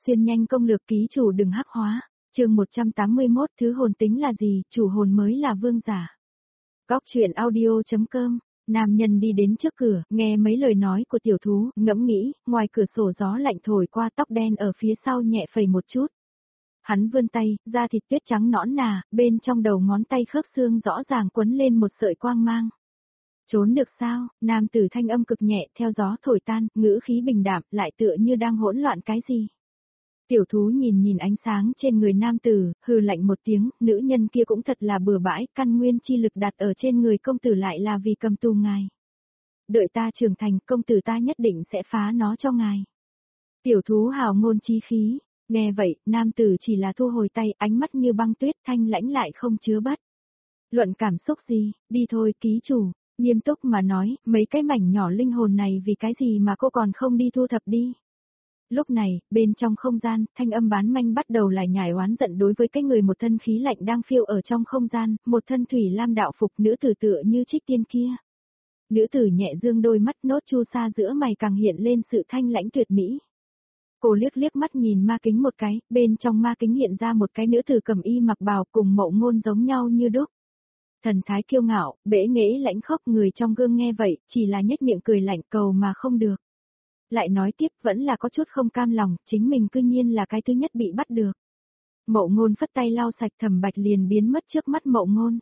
Xuyên nhanh công lược ký chủ đừng hắc hóa. Chương 181 thứ hồn tính là gì, chủ hồn mới là vương giả. Góc truyện audio.com. Nam nhân đi đến trước cửa, nghe mấy lời nói của tiểu thú, ngẫm nghĩ, ngoài cửa sổ gió lạnh thổi qua, tóc đen ở phía sau nhẹ phẩy một chút. Hắn vươn tay, da thịt tuyết trắng nõn nà, bên trong đầu ngón tay khớp xương rõ ràng quấn lên một sợi quang mang. Trốn được sao? Nam tử thanh âm cực nhẹ theo gió thổi tan, ngữ khí bình đạm, lại tựa như đang hỗn loạn cái gì. Tiểu thú nhìn ánh sáng trên người nam tử, hừ lạnh một tiếng, nữ nhân kia cũng thật là bừa bãi, căn nguyên chi lực đặt ở trên người công tử lại là vì cầm tù ngài. Đợi ta trưởng thành, công tử ta nhất định sẽ phá nó cho ngài. Tiểu thú hào ngôn chí khí, nghe vậy, nam tử chỉ là thu hồi tay, ánh mắt như băng tuyết, thanh lãnh lại không chứa bất luận cảm xúc gì, đi thôi ký chủ, nghiêm túc mà nói, mấy cái mảnh nhỏ linh hồn này vì cái gì mà cô còn không đi thu thập đi. Lúc này, bên trong không gian, thanh âm bán manh bắt đầu lại nhải oán giận đối với cái người một thân khí lạnh đang phiêu ở trong không gian, một thân thủy lam đạo phục nữ tử tựa như trích tiên kia. Nữ tử nhẹ dương đôi mắt nốt chu sa giữa mày càng hiện lên sự thanh lãnh tuyệt mỹ. Cô liếc mắt nhìn ma kính một cái, bên trong ma kính hiện ra một cái nữ tử cầm y mặc bào cùng Mậu Ngôn giống nhau như đúc. Thần thái kiêu ngạo, bể nghễ lãnh khốc, người trong gương nghe vậy, chỉ là nhếch miệng cười lạnh cầu mà không được. Lại nói tiếp vẫn là có chút không cam lòng, chính mình cư nhiên là cái thứ nhất bị bắt được. Mậu Ngôn phất tay lau sạch, Thẩm Bạch liền biến mất trước mắt Mậu Ngôn.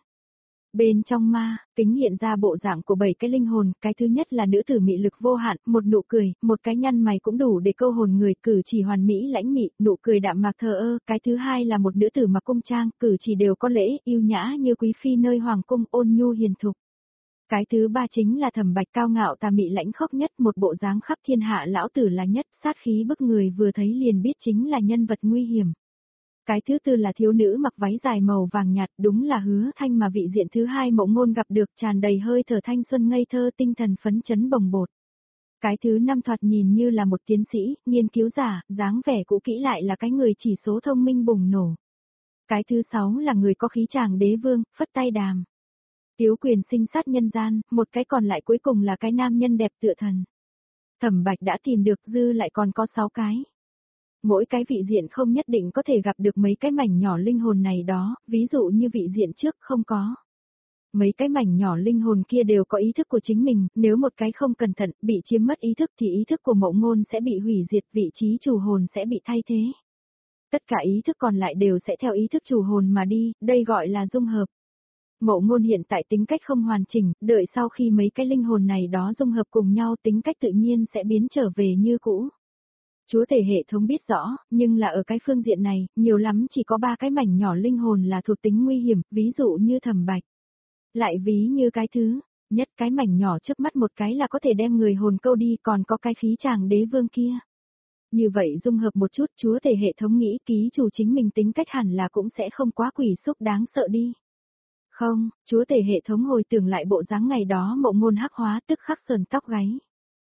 Bên trong ma, kính hiện ra bộ dạng của 7 cái linh hồn, cái thứ nhất là nữ tử mị lực vô hạn, một nụ cười, một cái nhăn mày cũng đủ để câu hồn người, cử chỉ hoàn mỹ lãnh mị, nụ cười đạm mạc thờ ơ, cái thứ hai là một nữ tử mặc cung trang, cử chỉ đều có lễ, yêu nhã như quý phi nơi hoàng cung, ôn nhu hiền thục. Cái thứ ba chính là Thẩm Bạch cao ngạo tà mị lãnh khốc nhất, một bộ dáng khắp thiên hạ lão tử là nhất, sát khí bức người vừa thấy liền biết chính là nhân vật nguy hiểm. Cái thứ tư là thiếu nữ mặc váy dài màu vàng nhạt, đúng là Hứa Thanh mà vị diện thứ hai Mậu Ngôn gặp được, tràn đầy hơi thở thanh xuân ngây thơ, tinh thần phấn chấn bồng bột. Cái thứ năm thoạt nhìn như là một tiến sĩ, nghiên cứu giả, dáng vẻ cũ kỹ lại là cái người chỉ số thông minh bùng nổ. Cái thứ sáu là người có khí chàng đế vương, phất tay đàm. Tiếu quyền sinh sát nhân gian, một cái còn lại cuối cùng là cái nam nhân đẹp tựa thần. Thẩm Bạch đã tìm được, dư lại còn có 6 cái. Mỗi cái vị diện không nhất định có thể gặp được mấy cái mảnh nhỏ linh hồn này đó, ví dụ như vị diện trước không có. Mấy cái mảnh nhỏ linh hồn kia đều có ý thức của chính mình, nếu một cái không cẩn thận, bị chiếm mất ý thức thì ý thức của Mậu Ngôn sẽ bị hủy diệt, vị trí chủ hồn sẽ bị thay thế. Tất cả ý thức còn lại đều sẽ theo ý thức chủ hồn mà đi, đây gọi là dung hợp. Mậu Ngôn hiện tại tính cách không hoàn chỉnh, đợi sau khi mấy cái linh hồn này đó dung hợp cùng nhau tính cách tự nhiên sẽ biến trở về như cũ. Chúa tể hệ thống biết rõ, nhưng là ở cái phương diện này, nhiều lắm chỉ có 3 cái mảnh nhỏ linh hồn là thuộc tính nguy hiểm, ví dụ như Thẩm Bạch. Lại ví như cái thứ nhất, cái mảnh nhỏ trước mắt một cái là có thể đem người hồn câu đi, còn có cái khí chàng đế vương kia. Như vậy dung hợp một chút, chúa tể hệ thống nghĩ ký chủ chính mình tính cách hẳn là cũng sẽ không quá quỷ xúc đáng sợ đi. Không, chúa tể hệ thống hồi tưởng lại bộ dáng ngày đó Mậu Ngôn hắc hóa tức khắc sờn tóc gáy.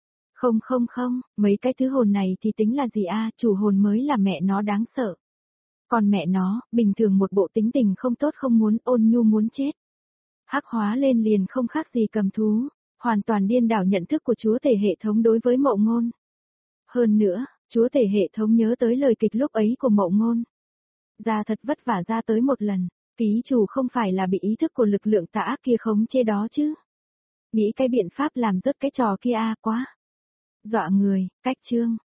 Không, mấy cái thứ hồn này thì tính là gì a, chủ hồn mới là mẹ nó đáng sợ. Còn mẹ nó, bình thường một bộ tính tình không tốt không muốn, ôn nhu muốn chết. Hắc hóa lên liền không khác gì cầm thú, hoàn toàn điên đảo nhận thức của chúa tể hệ thống đối với Mậu Ngôn. Hơn nữa, chúa tể hệ thống nhớ tới lời kịch lúc ấy của Mậu Ngôn. Ra thật vất vả ra tới một lần, ký chủ không phải là bị ý thức của lực lượng tà ác kia khống chế đó chứ. Nghĩ cái biện pháp làm rớt cái trò kia a quá. Dọa người, cách chương,